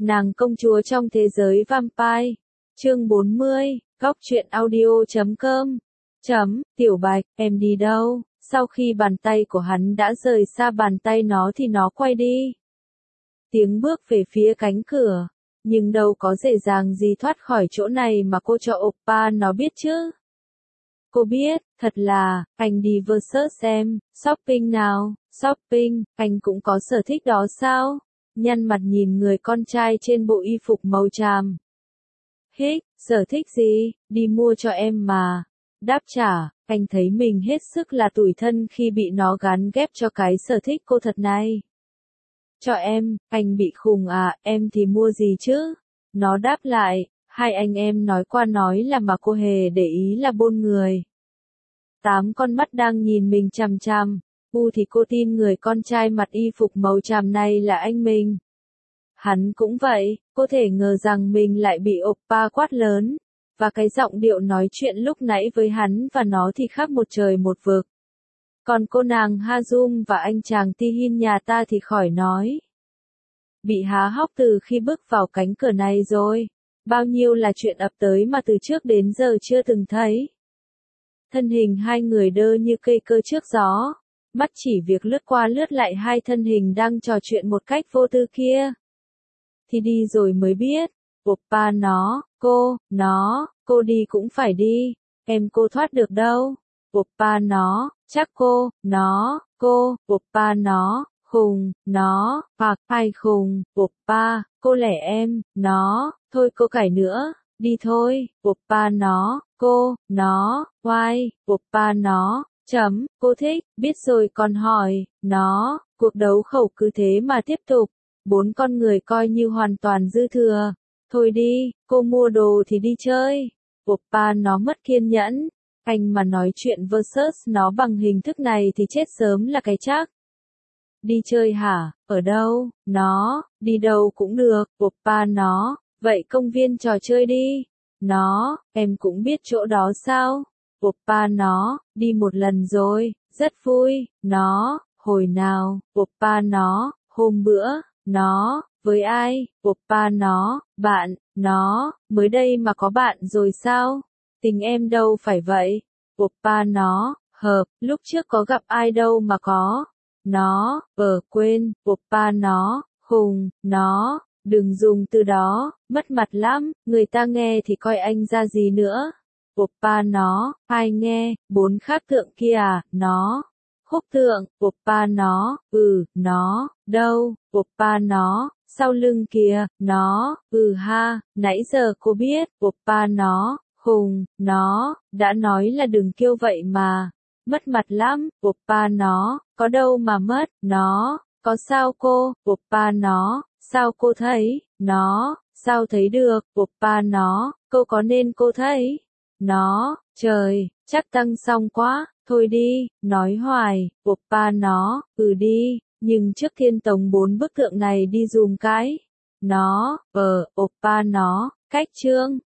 Nàng công chúa trong thế giới vampire. Chương 40, góc truyện audio.com. Tiểu Bạch, em đi đâu? Sau khi bàn tay của hắn đã rời xa bàn tay nó thì nó quay đi. Tiếng bước về phía cánh cửa. Nhưng đâu có dễ dàng gì thoát khỏi chỗ này mà cô cho oppa nó biết chứ. Cô biết, thật là, anh đi Versus em, shopping nào, shopping, anh cũng có sở thích đó sao? Nhăn mặt nhìn người con trai trên bộ y phục màu tràm. Hích, sở thích gì, đi mua cho em mà. Đáp trả, anh thấy mình hết sức là tủi thân khi bị nó gán ghép cho cái sở thích cô thật này. Cho em, anh bị khùng à, em thì mua gì chứ? Nó đáp lại, hai anh em nói qua nói là mà cô hề để ý là bôn người. 8 con mắt đang nhìn mình chằm chằm, thì cô tin người con trai mặc y phục màu tràm này là anh mình. Hắn cũng vậy, cô thể ngờ rằng mình lại bị oppa quát lớn, và cái giọng điệu nói chuyện lúc nãy với hắn và nó thì khác một trời một vực. Còn cô nàng Hazum và anh chàng Tihin nhà ta thì khỏi nói. Bị há hốc từ khi bước vào cánh cửa này rồi, bao nhiêu là chuyện ập tới mà từ trước đến giờ chưa từng thấy. Thân hình hai người đơ như cây cơ trước gió, mắt chỉ việc lướt qua lướt lại hai thân hình đang trò chuyện một cách vô tư kia. Thì đi rồi mới biết, oppa nó, cô đi cũng phải đi, em cô thoát được đâu. Oppa nó, chắc cô, oppa nó, khùng, nó, hoặc ai khùng, oppa, cô lẻ em, nó, thôi cô cãi nữa, đi thôi, oppa nó, oai, oppa nó, cô thích, biết rồi còn hỏi, nó, cuộc đấu khẩu cứ thế mà tiếp tục. 4 con người coi như hoàn toàn dư thừa. Thôi đi, cô mua đồ thì đi chơi. Oppa nó mất kiên nhẫn. Anh mà nói chuyện versus nó bằng hình thức này thì chết sớm là cái chắc. Đi chơi hả? Ở đâu? Nó, đi đâu cũng được. Oppa nó, vậy công viên trò chơi đi. Nó, em cũng biết chỗ đó sao? Oppa nó, đi một lần rồi, rất vui. Nó, hồi nào? Oppa nó, hôm bữa. Nó, với ai? Oppa nó, bạn, nó, mới đây mà có bạn rồi sao? Tình em đâu phải vậy? Oppa nó, hợp, lúc trước có gặp ai đâu mà có. Nó, quên, oppa nó, khùng, nó, đừng dùng từ đó, mất mặt lắm, người ta nghe thì coi anh ra gì nữa. Oppa nó, ai nghe, 4 khác tượng kia à, nó. Khúc tượng, oppa nó, nó, đâu, oppa nó, sau lưng kìa, nó, ha, nãy giờ cô biết, oppa nó, khùng, nó, đã nói là đừng kêu vậy mà, mất mặt lắm, oppa nó, có đâu mà mất, nó, có sao cô, oppa nó, sao cô thấy, nó, sao thấy được, oppa nó, cô có nên cô thấy, nó, trời, chắc tăng xong quá. Thôi đi, nói hoài, oppa nó, đi, nhưng trước Thiên Tống 4 bức tượng này đi dùm cái. Nó, oppa nó, cách chương.